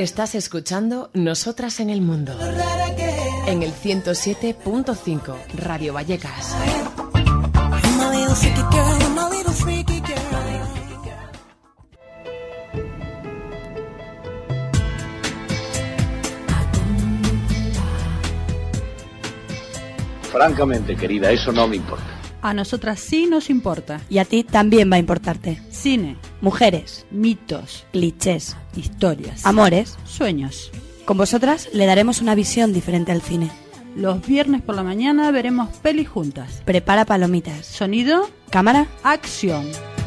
Estás escuchando Nosotras en el Mundo, en el 107.5 Radio Vallecas. Francamente, querida, eso no me importa. A nosotras sí nos importa. Y a ti también va a importarte. Cine, mujeres, mitos, clichés, historias, amores, sueños. Con vosotras le daremos una visión diferente al cine. Los viernes por la mañana veremos pelis juntas. Prepara palomitas. Sonido, cámara, acción.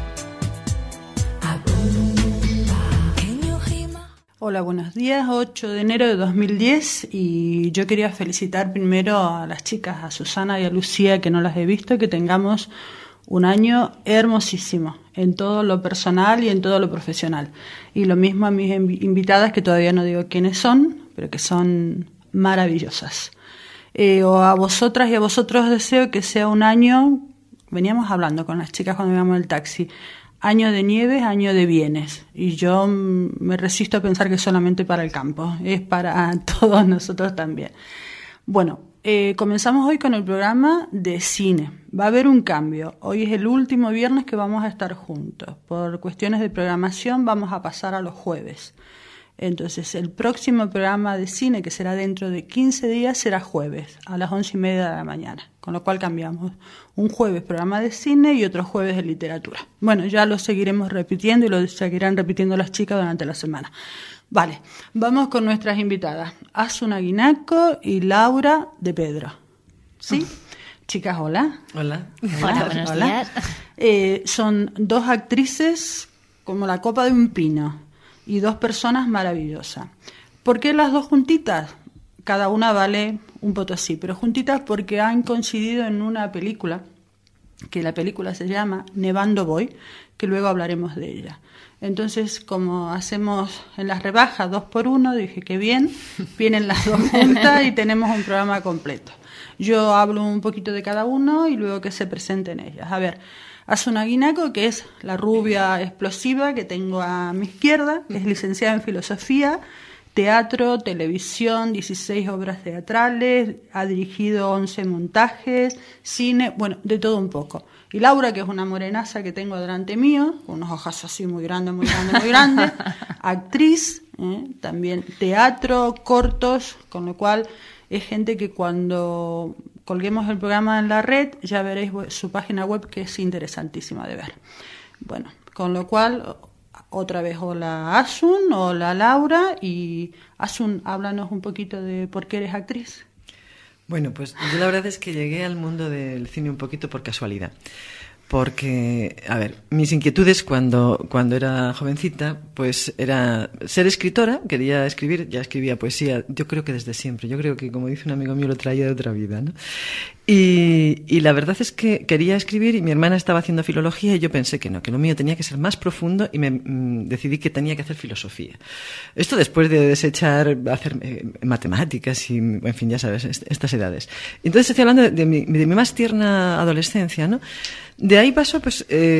Hola, buenos días, 8 de enero de 2010 y yo quería felicitar primero a las chicas, a Susana y a Lucía, que no las he visto, que tengamos un año hermosísimo en todo lo personal y en todo lo profesional. Y lo mismo a mis invitadas, que todavía no digo quiénes son, pero que son maravillosas. O a vosotras y a vosotros deseo que sea un año, veníamos hablando con las chicas cuando íbamos en el taxi, año de nieves, año de bienes. Y yo me resisto a pensar que es solamente para el campo, es para todos nosotros también. Bueno, comenzamos hoy con el programa de cine. Va a haber un cambio. Hoy es el último viernes que vamos a estar juntos. Por cuestiones de programación vamos a pasar a los jueves. Entonces, el próximo programa de cine, que será dentro de 15 días, será jueves, a las 11:30 de la mañana. Con lo cual cambiamos. Un jueves programa de cine y otro jueves de literatura. Bueno, ya lo seguiremos repitiendo y lo seguirán repitiendo las chicas durante la semana. Vale, vamos con nuestras invitadas. Asuna Guinaco y Laura de Pedro. ¿Sí? Chicas, hola. Hola. Hola, buenos días. Son dos actrices como la copa de un pino. Y dos personas maravillosas. ¿Por qué las dos juntitas? Cada una vale un potosí, pero juntitas porque han coincidido en una película, que la película se llama Nevando Voy, que luego hablaremos de ella. Entonces, como hacemos en las rebajas 2x1, dije que bien, vienen las dos juntas y tenemos un programa completo. Yo hablo un poquito de cada uno y luego que se presenten ellas. A ver, Asuna Guinaco, que es la rubia explosiva que tengo a mi izquierda, es licenciada en filosofía, teatro, televisión, 16 obras teatrales, ha dirigido 11 montajes, cine, bueno, de todo un poco. Y Laura, que es una morenaza que tengo delante mío, con unos ojos así muy grandes, muy grandes, muy grandes, actriz, también teatro, cortos, con lo cual es gente que cuando colguemos el programa en la red ya veréis su página web, que es interesantísima de ver. Bueno, con lo cual, otra vez, hola Asun, hola Laura. Y Asun, háblanos un poquito de por qué eres actriz. Bueno, pues yo la verdad es que llegué al mundo del cine un poquito por casualidad. Porque, a ver, mis inquietudes cuando era jovencita, pues era ser escritora, quería escribir, ya escribía poesía, yo creo que desde siempre, yo creo que, como dice un amigo mío, lo traía de otra vida, ¿no? Y la verdad es que quería escribir y mi hermana estaba haciendo filología y yo pensé que no, que lo mío tenía que ser más profundo y decidí que tenía que hacer filosofía. Esto después de desechar hacer matemáticas y, en fin, ya sabes, estas edades. Entonces estoy hablando de mi más tierna adolescencia, ¿no? De ahí pasó, pues,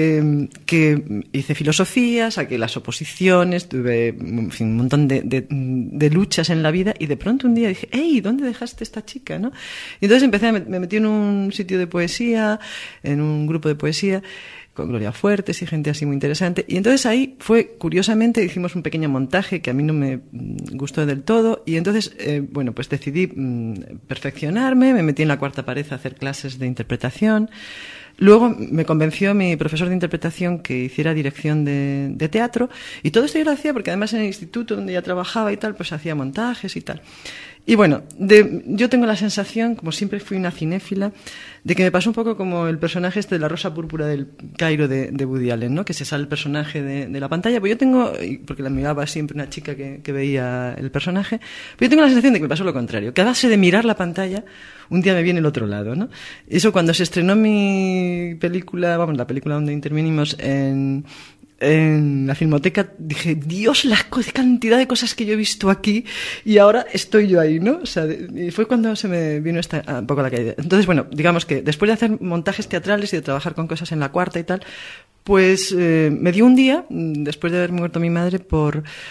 que hice filosofía, saqué las oposiciones, tuve, en fin, un montón de luchas en la vida y de pronto un día dije, ¡hey! ¿Dónde dejaste esta chica, no? Y entonces me metí en un sitio de poesía, en un grupo de poesía, con Gloria Fuertes y gente así muy interesante. Y entonces ahí curiosamente, hicimos un pequeño montaje que a mí no me gustó del todo. Y entonces, bueno, pues decidí perfeccionarme, me metí en la cuarta pared a hacer clases de interpretación. Luego me convenció mi profesor de interpretación que hiciera dirección de teatro. Y todo esto yo lo hacía porque además en el instituto donde ya trabajaba y tal, pues hacía montajes y tal. Y bueno, yo tengo la sensación, como siempre fui una cinéfila, de que me pasó un poco como el personaje de La Rosa Púrpura del Cairo de Woody Allen, ¿no? Que se sale el personaje de la pantalla. Pues yo tengo, porque la miraba siempre una chica que veía el personaje, pero yo tengo la sensación de que me pasó lo contrario, que a base de mirar la pantalla, un día me viene el otro lado, ¿no? Eso cuando se estrenó mi película, la película donde intervenimos en la Filmoteca, dije, Dios, la cantidad de cosas que yo he visto aquí y ahora estoy yo ahí, ¿no? O sea, y fue cuando se me vino un poco la caída. Entonces, bueno, digamos que después de hacer montajes teatrales y de trabajar con cosas en la cuarta y tal, pues me dio un día, después de haber muerto mi madre, por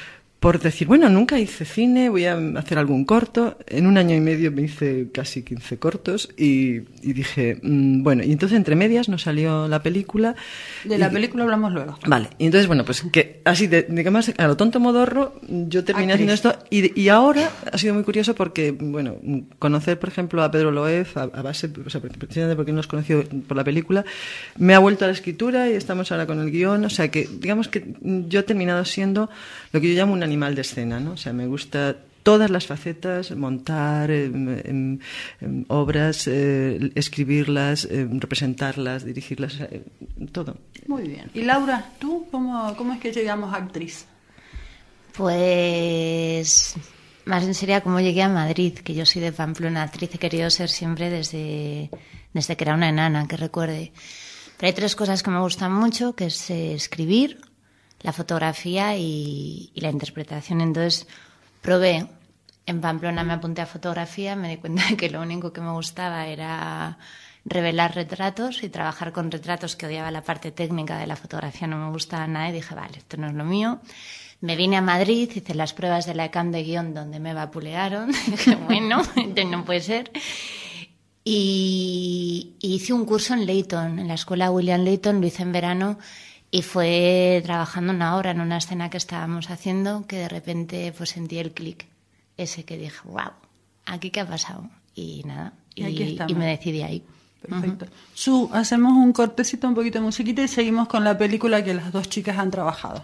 por decir, bueno, nunca hice cine, voy a hacer algún corto. En 1 año y medio me hice casi 15 cortos y dije, bueno, y entonces entre medias nos salió la película. De la película hablamos luego. Vale, y entonces, bueno, pues que así, digamos, a lo tonto modorro, yo terminé haciendo esto y ahora ha sido muy curioso porque, bueno, conocer, por ejemplo, a Pedro Loef, a base, o sea, precisamente porque nos conoció por la película, me ha vuelto a la escritura y estamos ahora con el guión, o sea que, digamos que yo he terminado siendo lo que yo llamo un animal de escena, ¿no? O sea, me gusta todas las facetas, montar obras, escribirlas, representarlas, dirigirlas, todo. Muy bien. Y Laura, ¿tú cómo es que llegamos a actriz? Pues más bien sería cómo llegué a Madrid, que yo soy de Pamplona. Actriz he querido ser siempre desde que era una enana, que recuerde. Pero hay 3 cosas que me gustan mucho, que es escribir, la fotografía y la interpretación. Entonces probé, en Pamplona me apunté a fotografía, me di cuenta de que lo único que me gustaba era revelar retratos y trabajar con retratos, que odiaba la parte técnica de la fotografía, no me gustaba nada, y dije, vale, esto no es lo mío. Me vine a Madrid, hice las pruebas de la ECAM de guión donde me vapulearon, dije, bueno, no puede ser. Y hice un curso en Leighton, en la escuela William Leighton, lo hice en verano. Y fue trabajando 1 hora en una escena que estábamos haciendo que de repente pues sentí el clic ese que dije, wow, ¿aquí qué ha pasado? Y nada, y me decidí ahí. Perfecto. Su, hacemos un cortecito, un poquito de musiquita y seguimos con la película que las 2 chicas han trabajado.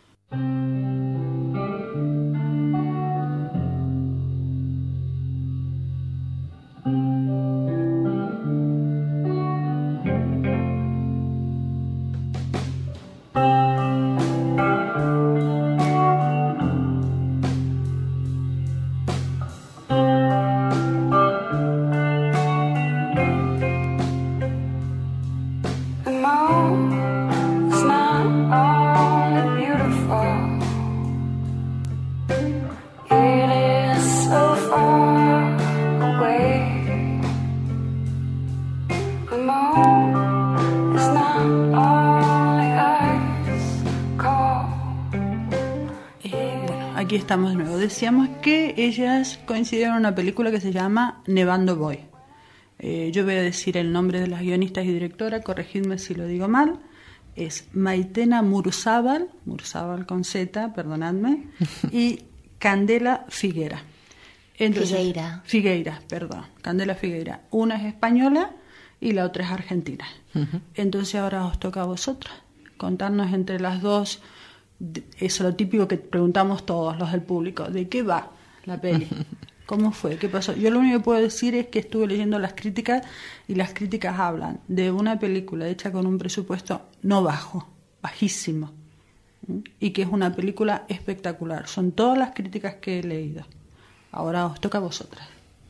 Aquí estamos de nuevo. Decíamos que ellas coincidieron en una película que se llama Nevando Boy. Yo voy a decir el nombre de las guionistas y directora, corregidme si lo digo mal. Es Maitena Muruzábal con Z, perdonadme, y Candela Figueira. Entonces, Figueira, perdón, Candela Figueira. Una es española y la otra es argentina. Entonces ahora os toca a vosotras contarnos entre las dos. Eso es lo típico que preguntamos todos los del público, ¿de qué va la peli? ¿Cómo fue? ¿Qué pasó? Yo lo único que puedo decir es que estuve leyendo las críticas y las críticas hablan de una película hecha con un presupuesto no bajo, bajísimo, y que es una película espectacular. Son todas las críticas que he leído. Ahora os toca a vosotras.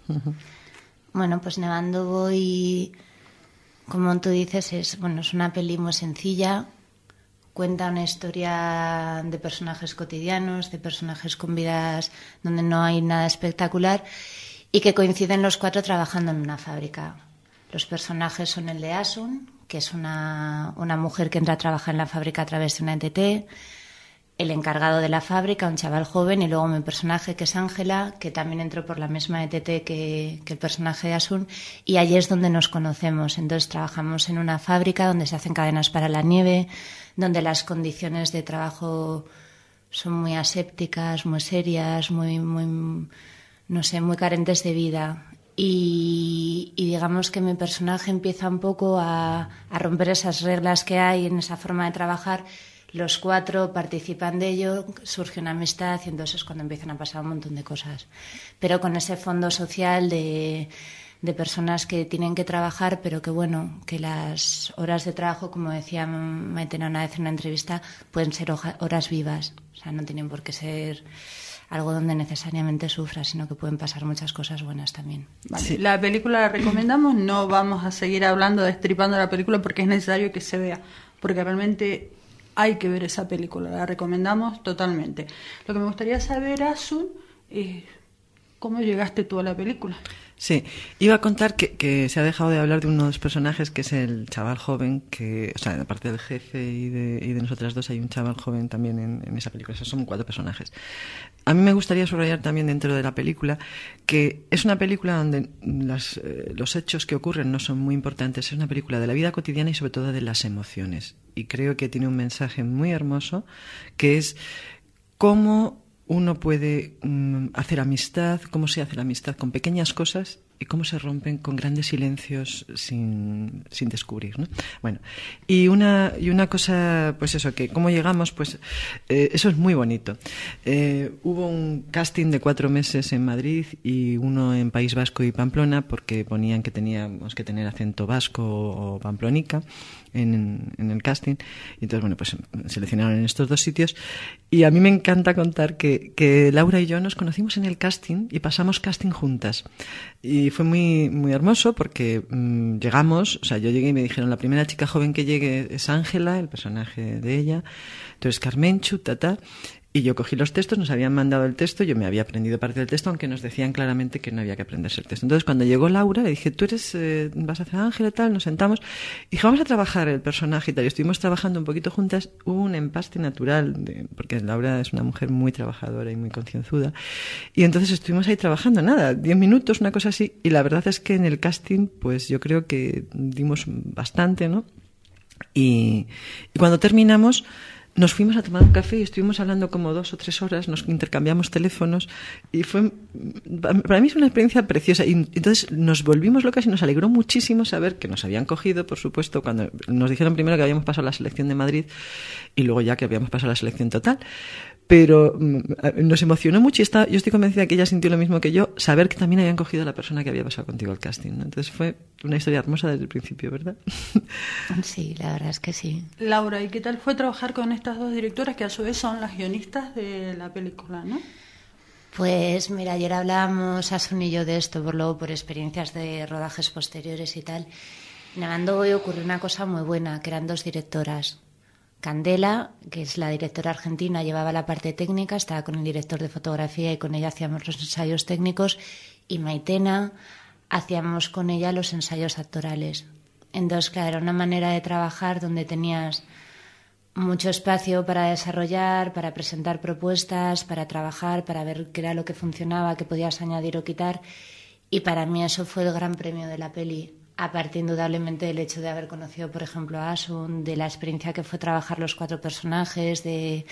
Bueno, pues Nevando Boy, como tú dices, es una peli muy sencilla. Cuenta una historia de personajes cotidianos, de personajes con vidas donde no hay nada espectacular y que coinciden los 4 trabajando en una fábrica. Los personajes son el de Asun, que es una mujer que entra a trabajar en la fábrica a través de una ETT, el encargado de la fábrica, un chaval joven, y luego mi personaje, que es Ángela, que también entró por la misma ETT que el personaje de Asun, y allí es donde nos conocemos. Entonces trabajamos en una fábrica donde se hacen cadenas para la nieve, donde las condiciones de trabajo son muy asépticas, muy serias, muy carentes de vida. Y digamos que mi personaje empieza un poco a romper esas reglas que hay en esa forma de trabajar. Los 4 participan de ello, surge una amistad y entonces es cuando empiezan a pasar un montón de cosas. Pero con ese fondo social de personas que tienen que trabajar, pero que las horas de trabajo, como decía Maitena una vez en una entrevista, pueden ser horas vivas. O sea, no tienen por qué ser algo donde necesariamente sufras, sino que pueden pasar muchas cosas buenas también. Vale. Sí. La película la recomendamos, no vamos a seguir hablando, destripando la película porque es necesario que se vea, porque realmente hay que ver esa película, la recomendamos totalmente. Lo que me gustaría saber, Asun, es ¿cómo llegaste tú a la película? Sí, iba a contar que se ha dejado de hablar de uno de los personajes, que es el chaval joven, que, o sea, aparte del jefe y de nosotras dos, hay un chaval joven también en esa película. O sea, son 4 personajes. A mí me gustaría subrayar también dentro de la película que es una película donde los hechos que ocurren no son muy importantes. Es una película de la vida cotidiana y sobre todo de las emociones. Y creo que tiene un mensaje muy hermoso, que es cómo uno puede hacer amistad, cómo se hace la amistad con pequeñas cosas y cómo se rompen con grandes silencios sin descubrir, ¿no? Bueno, y una cosa, pues eso, que cómo llegamos, pues eso es muy bonito. Hubo un casting de 4 meses en Madrid y uno en País Vasco y Pamplona, porque ponían que teníamos que tener acento vasco o pamplonica en el casting, y entonces, bueno, pues seleccionaron en estos 2 sitios, y a mí me encanta contar que Laura y yo nos conocimos en el casting y pasamos casting juntas, y fue muy, muy hermoso porque llegamos, o sea, yo llegué y me dijeron, la primera chica joven que llegue es Ángela, el personaje de ella, entonces Carmenchu, y yo cogí los textos, nos habían mandado el texto, yo me había aprendido parte del texto, aunque nos decían claramente que no había que aprenderse el texto. Entonces, cuando llegó Laura, le dije, tú vas a hacer Ángela y tal, nos sentamos, y dije, vamos a trabajar el personaje y tal, y estuvimos trabajando un poquito juntas, hubo un empaste natural, porque Laura es una mujer muy trabajadora y muy concienzuda, y entonces estuvimos ahí trabajando, 10 minutos, una cosa así, y la verdad es que en el casting, pues yo creo que dimos bastante, ¿no? Y cuando terminamos, nos fuimos a tomar un café y estuvimos hablando como 2 o 3 horas, nos intercambiamos teléfonos y para mí es una experiencia preciosa. Y entonces nos volvimos locas y nos alegró muchísimo saber que nos habían cogido, por supuesto, cuando nos dijeron primero que habíamos pasado la selección de Madrid y luego ya que habíamos pasado la selección total. Pero nos emocionó mucho y yo estoy convencida que ella sintió lo mismo que yo, saber que también habían cogido a la persona que había pasado contigo al casting, ¿no? Entonces fue una historia hermosa desde el principio, ¿verdad? Sí, la verdad es que sí. Laura, ¿y qué tal fue trabajar con estas 2 directoras que a su vez son las guionistas de la película, ¿no? Pues mira, ayer hablábamos Asun y yo de esto, por experiencias de rodajes posteriores y tal. En Nevando hoy ocurrió una cosa muy buena, que eran 2 directoras. Candela, que es la directora argentina, llevaba la parte técnica, estaba con el director de fotografía y con ella hacíamos los ensayos técnicos, y Maitena, hacíamos con ella los ensayos actorales. Entonces, claro, era una manera de trabajar donde tenías mucho espacio para desarrollar, para presentar propuestas, para trabajar, para ver qué era lo que funcionaba, qué podías añadir o quitar, y para mí eso fue el gran premio de la peli. Aparte, indudablemente, del hecho de haber conocido, por ejemplo, a Asun, de la experiencia que fue trabajar los 4 personajes, de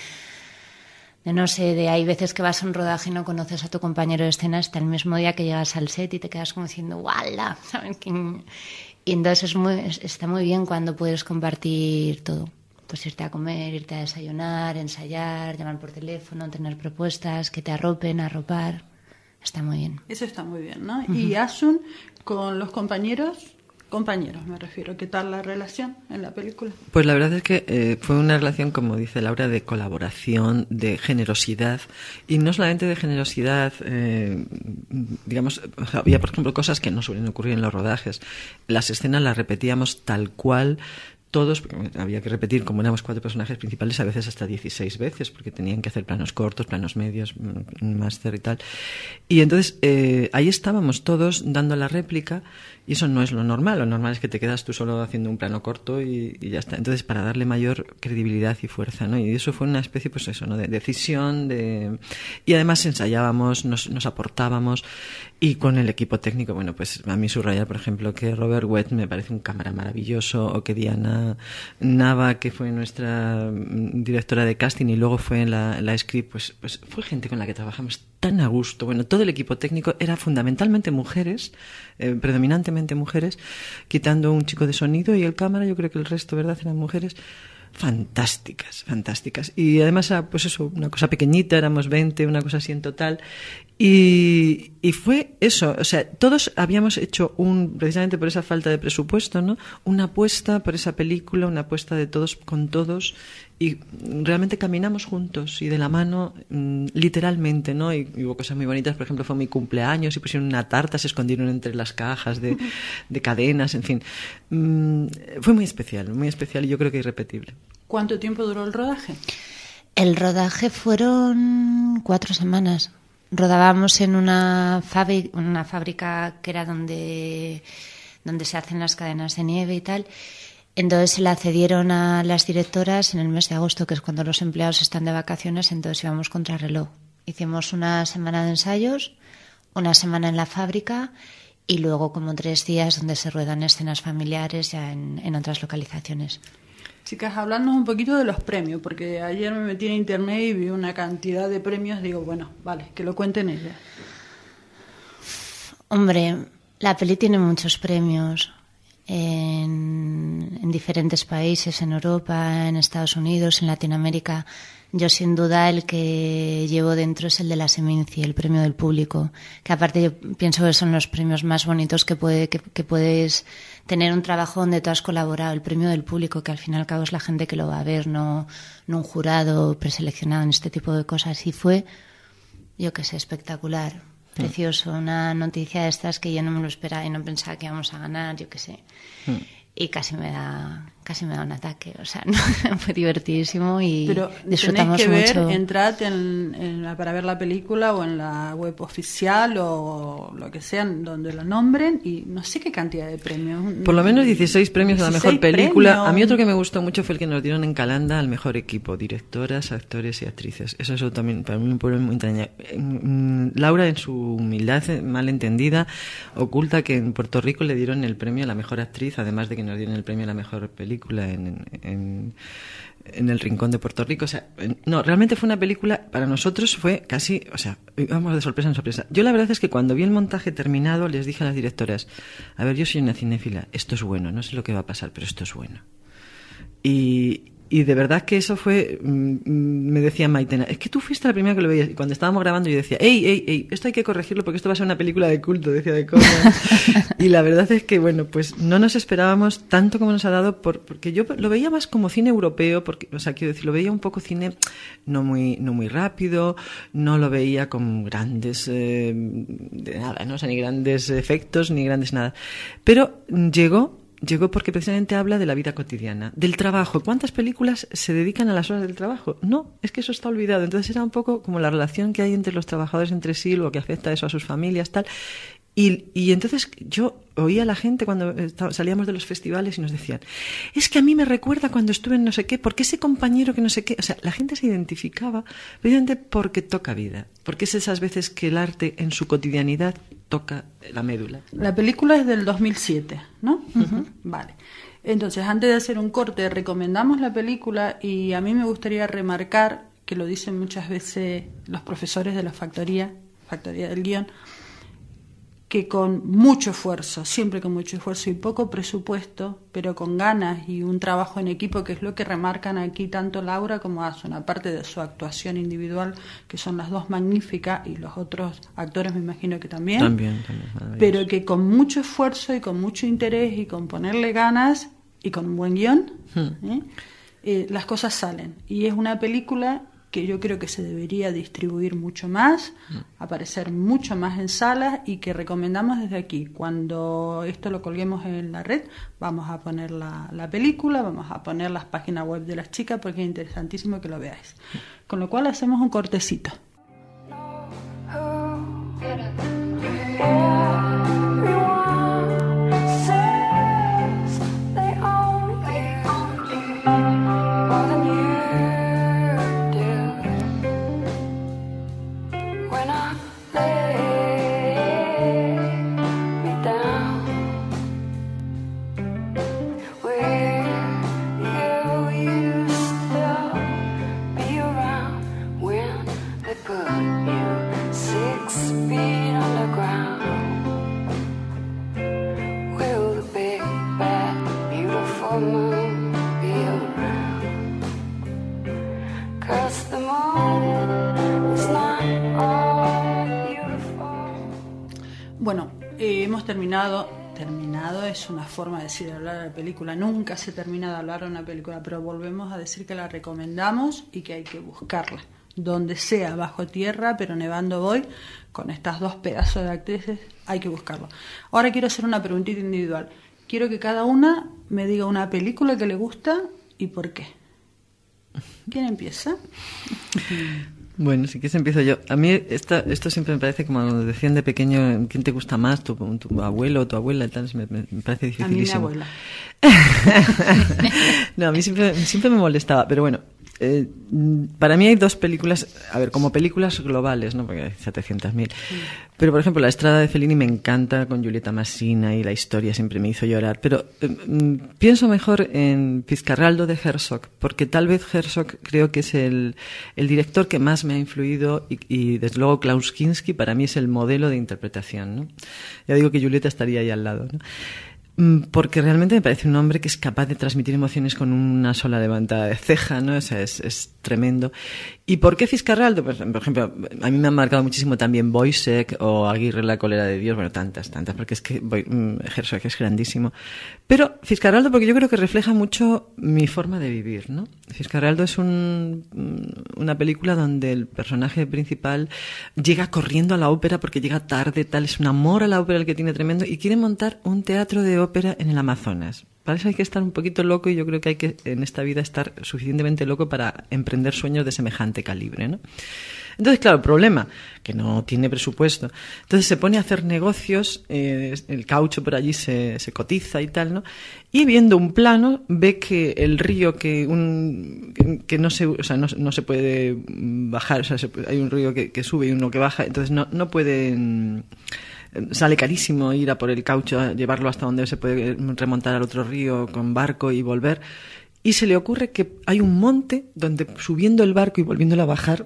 no sé, de hay veces que vas a un rodaje y no conoces a tu compañero de escena hasta el mismo día que llegas al set y te quedas como diciendo ¡wala! ¿Sabes? Y entonces está muy bien cuando puedes compartir todo. Pues irte a comer, irte a desayunar, ensayar, llamar por teléfono, tener propuestas, que te arropar. Está muy bien. Eso está muy bien, ¿no? Uh-huh. Y Asun, con los compañeros me refiero, ¿qué tal la relación en la película? Pues la verdad es que fue una relación, como dice Laura, de colaboración, de generosidad, y no solamente de generosidad, digamos, había por ejemplo cosas que no suelen ocurrir en los rodajes. Las escenas las repetíamos tal cual, todos, había que repetir, como éramos 4 personajes principales, a veces hasta 16 veces, porque tenían que hacer planos cortos, planos medios, máster y tal. Y entonces ahí estábamos todos dando la réplica, y eso no es lo normal. Lo normal es que te quedas tú solo haciendo un plano corto y ya está. Entonces, para darle mayor credibilidad y fuerza, ¿no? Y eso fue una especie, pues eso, ¿no? De decisión, y además ensayábamos, nos aportábamos, y con el equipo técnico, bueno, pues a mí subrayar, por ejemplo, que Robert Wett me parece un cámara maravilloso, o que Diana Nava, que fue nuestra directora de casting y luego fue la script, pues fue gente con la que trabajamos tan a gusto. Bueno, todo el equipo técnico era fundamentalmente mujeres, predominantemente mujeres, quitando un chico de sonido y el cámara, yo creo que el resto, ¿verdad?, eran mujeres. Fantásticas. Y además, pues eso, una cosa pequeñita, éramos 20, una cosa así en total. Y fue eso, o sea, todos habíamos hecho precisamente por esa falta de presupuesto, ¿no?, una apuesta por esa película, una apuesta de todos con todos, y realmente caminamos juntos y de la mano, literalmente, ¿no? Y hubo cosas muy bonitas, por ejemplo, fue mi cumpleaños y pusieron una tarta, se escondieron entre las cajas de cadenas, en fin. Fue muy especial y yo creo que irrepetible. ¿Cuánto tiempo duró el rodaje? El rodaje fueron 4 semanas. rodábamos en una fábrica que era donde se hacen las cadenas de nieve y tal. Entonces se la cedieron a las directoras en el mes de agosto, que es cuando los empleados están de vacaciones, entonces íbamos contrarreloj. Hicimos una semana de ensayos, una semana en la fábrica y luego como 3 días donde se ruedan escenas familiares ya en otras localizaciones. Chicas, hablándonos un poquito de los premios, porque ayer me metí en internet y vi una cantidad de premios. Digo, bueno, vale, que lo cuenten ellas. Hombre, la peli tiene muchos premios en diferentes países, en Europa, en Estados Unidos, en Latinoamérica. Yo sin duda el que llevo dentro es el de la Seminci, el premio del público, que aparte yo pienso que son los premios más bonitos que puedes tener un trabajo donde tú has colaborado, el premio del público, que al fin y al cabo es la gente que lo va a ver, no un jurado preseleccionado en este tipo de cosas. Y fue, yo qué sé, espectacular, precioso, una noticia de estas que yo no me lo esperaba y no pensaba que íbamos a ganar, yo qué sé. Y casi me da un ataque, o sea, no, fue divertidísimo y pero disfrutamos tenéis que mucho. Entrad para ver la película o en la web oficial o lo que sean donde lo nombren y no sé qué cantidad de premios. Por lo menos 16 premios a la mejor 16 película. premios. A mí otro que me gustó mucho fue el que nos dieron en Calanda al mejor equipo, directoras, actores y actrices. Eso también para mí fue muy entrañable. Laura, en su humildad malentendida, oculta que en Puerto Rico le dieron el premio a la mejor actriz, además de que nos dieron el premio a la mejor película en el Rincón de Puerto Rico. O sea, no, realmente fue una película, para nosotros fue casi, o sea, íbamos de sorpresa en sorpresa. Yo la verdad es que cuando vi el montaje terminado les dije a las directoras, a ver, yo soy una cinéfila, esto es bueno, no sé lo que va a pasar, pero esto es bueno. Y de verdad que eso fue, me decía Maitena, es que tú fuiste la primera que lo veías. Y cuando estábamos grabando yo decía, ey, esto hay que corregirlo porque esto va a ser una película de culto, decía de coña. Y la verdad es que, bueno, pues no nos esperábamos tanto como nos ha dado, porque yo lo veía más como cine europeo, porque, o sea, quiero decir, lo veía un poco cine no muy rápido, no lo veía con grandes, de nada, ¿no? O sea, ni grandes efectos, ni grandes nada. Pero llegó porque precisamente habla de la vida cotidiana, del trabajo. ¿Cuántas películas se dedican a las horas del trabajo? No, es que eso está olvidado. Entonces era un poco como la relación que hay entre los trabajadores entre sí, lo que afecta eso a sus familias, tal. Y entonces yo oía a la gente cuando salíamos de los festivales y nos decían, es que a mí me recuerda cuando estuve en no sé qué, porque ese compañero que no sé qué, o sea, la gente se identificaba precisamente porque toca vida, porque es esas veces que el arte en su cotidianidad toca la médula. La película es del 2007, ¿no? Uh-huh. Vale. Entonces, antes de hacer un corte, recomendamos la película y a mí me gustaría remarcar, que lo dicen muchas veces los profesores de la factoría del guión, que con mucho esfuerzo, siempre con mucho esfuerzo y poco presupuesto, pero con ganas y un trabajo en equipo, que es lo que remarcan aquí tanto Laura como Asun, aparte de su actuación individual, que son las dos magníficas, y los otros actores me imagino que también. También, pero que con mucho esfuerzo y con mucho interés y con ponerle ganas y con un buen guión, las cosas salen. Y es una película que yo creo que se debería distribuir mucho más, aparecer mucho más en salas y que recomendamos desde aquí. Cuando esto lo colguemos en la red, vamos a poner la película, vamos a poner las páginas web de las chicas porque es interesantísimo que lo veáis. Con lo cual hacemos un cortecito. Bueno, hemos terminado es una forma de decir hablar de la película, nunca se termina de hablar de una película, pero volvemos a decir que la recomendamos y que hay que buscarla, donde sea, bajo tierra, pero nevando voy, con estas dos pedazos de actrices, hay que buscarlo. Ahora quiero hacer una preguntita individual, quiero que cada una me diga una película que le gusta y por qué. ¿Quién empieza? Bueno, si quieres empiezo yo. A mí esto siempre me parece, como cuando decían de pequeño, ¿quién te gusta más? ¿Tu abuelo o tu abuela? Y tal, me parece dificilísimo. A mí mi abuela. No, a mí siempre me molestaba, pero bueno. Para mí hay dos películas, a ver, como películas globales, ¿no? Porque hay 700.000. Pero, por ejemplo, La Estrada de Fellini me encanta, con Giulietta Massina, y la historia siempre me hizo llorar. Pero pienso mejor en Fitzcarraldo de Herzog, porque tal vez Herzog creo que es el director que más me ha influido y desde luego Klaus Kinski para mí es el modelo de interpretación, ¿no? Ya digo que Giulietta estaría ahí al lado, ¿no? Porque realmente me parece un hombre que es capaz de transmitir emociones con una sola levantada de ceja, ¿no? O sea, es tremendo. ¿Y por qué Fitzcarraldo? Pues, por ejemplo, a mí me han marcado muchísimo también Boyzek o Aguirre, La cólera de Dios, bueno, tantas, porque es que Herzog es grandísimo. Pero Fitzcarraldo porque yo creo que refleja mucho mi forma de vivir, ¿no? Fitzcarraldo es una película donde el personaje principal llega corriendo a la ópera porque llega tarde, tal, es un amor a la ópera el que tiene tremendo y quiere montar un teatro de ópera en el Amazonas. Para eso hay que estar un poquito loco y yo creo que hay que en esta vida estar suficientemente loco para emprender sueños de semejante calibre, ¿no? Entonces, claro, el problema, que no tiene presupuesto. Entonces se pone a hacer negocios, el caucho por allí se cotiza y tal, ¿no? Y viendo un plano, ve que el río que no se puede bajar, o sea, hay un río que sube y uno que baja, entonces no pueden... Sale carísimo ir a por el caucho, llevarlo hasta donde se puede remontar al otro río con barco y volver. Y se le ocurre que hay un monte donde subiendo el barco y volviéndolo a bajar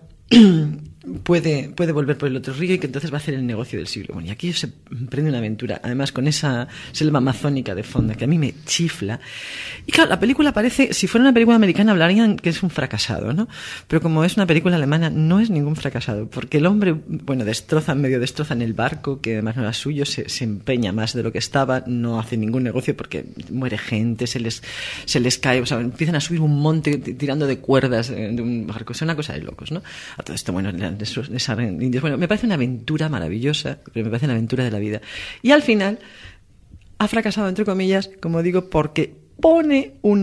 puede volver por el otro río y que entonces va a hacer el negocio del siglo. Bueno, y aquí se emprende una aventura, además con esa selva amazónica de fondo que a mí me chifla. Y claro, la película parece, si fuera una película americana hablarían que es un fracasado, ¿no? Pero como es una película alemana, no es ningún fracasado, porque el hombre, bueno, destroza en el barco, que además no era suyo, se empeña más de lo que estaba, no hace ningún negocio porque muere gente, se les cae, o sea, empiezan a subir un monte tirando de cuerdas de un barco, es una cosa de locos, ¿no? A todo esto, bueno, bueno, me parece una aventura maravillosa, pero me parece una aventura de la vida. Y al final ha fracasado, entre comillas, como digo, porque pone un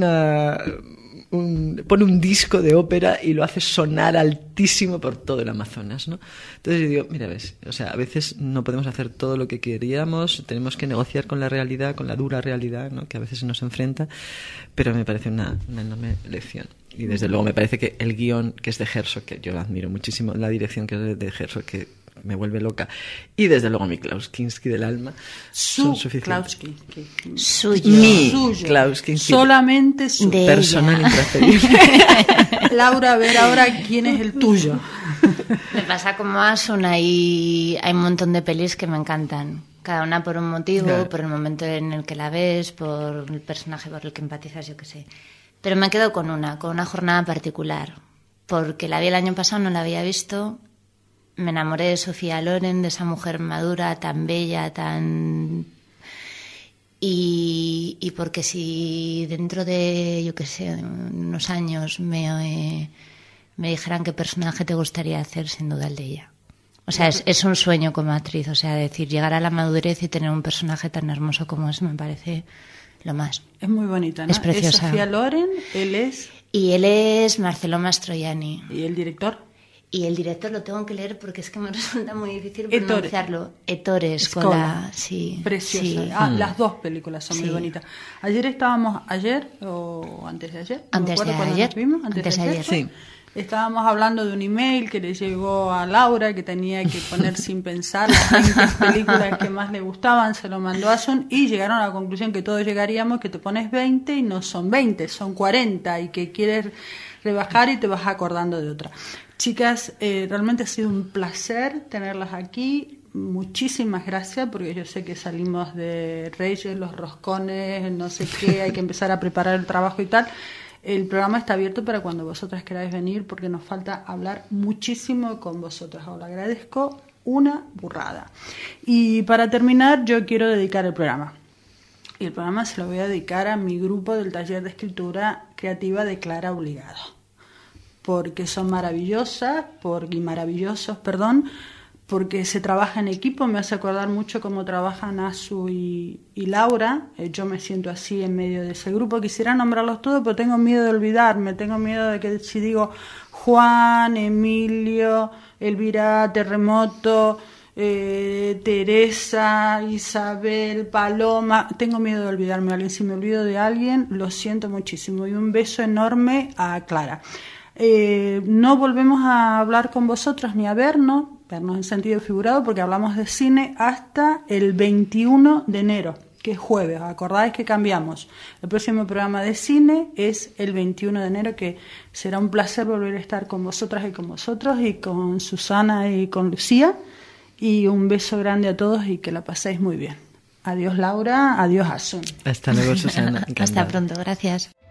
disco de ópera y lo hace sonar altísimo por todo el Amazonas, ¿no? Entonces yo digo, mira, ves, o sea, a veces no podemos hacer todo lo que queríamos, tenemos que negociar con la realidad, con la dura realidad, ¿no? Que a veces nos enfrenta, pero me parece una enorme lección. Y desde luego me parece que el guión, que es de Herzog, que yo admiro muchísimo, la dirección que es de Herzog, que me vuelve loca, y desde luego mi Klaus Kinski del alma, son suficientes. Klaus Kinski. Suyo. Klaus Kinski. Solamente su personal impreferible. Laura, a ver ahora quién es el tuyo. Me pasa como Asun, hay un montón de pelis que me encantan. Cada una por un motivo, Claro. por el momento en el que la ves, por el personaje por el que empatizas, yo qué sé. Pero me quedo con una jornada particular, porque la vi el año pasado, no la había visto. Me enamoré de Sofía Loren, de esa mujer madura, tan bella, tan... Y porque si dentro de, yo qué sé, unos años me dijeran qué personaje te gustaría hacer, sin duda el de ella. O sea, es un sueño como actriz, o sea, decir, llegar a la madurez y tener un personaje tan hermoso como es, me parece lo más. Es muy bonita, ¿no? Es preciosa. Es Sofía Loren, él es... Y él es Marcelo Mastroianni. ¿Y el director? Y el director lo tengo que leer porque es que me resulta muy difícil Ettore. pronunciarlo. Ettore Scola, sí. Preciosa. Sí. Las dos películas son muy bonitas. Ayer o antes de ayer. No me Antes acuerdo de cuándo ayer. nos vimos. Antes de ayer. Sí. Estábamos hablando de un email que le llegó a Laura, que tenía que poner sin pensar las 20 películas que más le gustaban, se lo mandó a Asun y llegaron a la conclusión que todos llegaríamos, que te pones 20 y no son 20, son 40 y que quieres rebajar y te vas acordando de otra. Chicas, realmente ha sido un placer tenerlas aquí. Muchísimas gracias, porque yo sé que salimos de Reyes, los roscones, no sé qué, hay que empezar a preparar el trabajo y tal. El programa está abierto para cuando vosotras queráis venir, porque nos falta hablar muchísimo con vosotras. Os lo agradezco una burrada. Y para terminar, yo quiero dedicar el programa. Y el programa se lo voy a dedicar a mi grupo del taller de escritura creativa de Clara Obligado. Porque son maravillosos, porque se trabaja en equipo, me hace acordar mucho cómo trabajan Azu y Laura. Yo me siento así en medio de ese grupo. Quisiera nombrarlos todos, pero tengo miedo de olvidarme, tengo miedo de que si digo Juan, Emilio, Elvira, Terremoto, Teresa, Isabel, Paloma, tengo miedo de olvidarme de alguien. Si me olvido de alguien, lo siento muchísimo. Y un beso enorme a Clara. No volvemos a hablar con vosotros ni a vernos en sentido figurado, porque hablamos de cine hasta el 21 de enero, que es jueves. Acordáis que cambiamos. El próximo programa de cine es el 21 de enero, que será un placer volver a estar con vosotras y con vosotros, y con Susana y con Lucía. Y un beso grande a todos y que la paséis muy bien. Adiós, Laura. Adiós, Asun. Hasta luego, Susana. Hasta pronto. Gracias.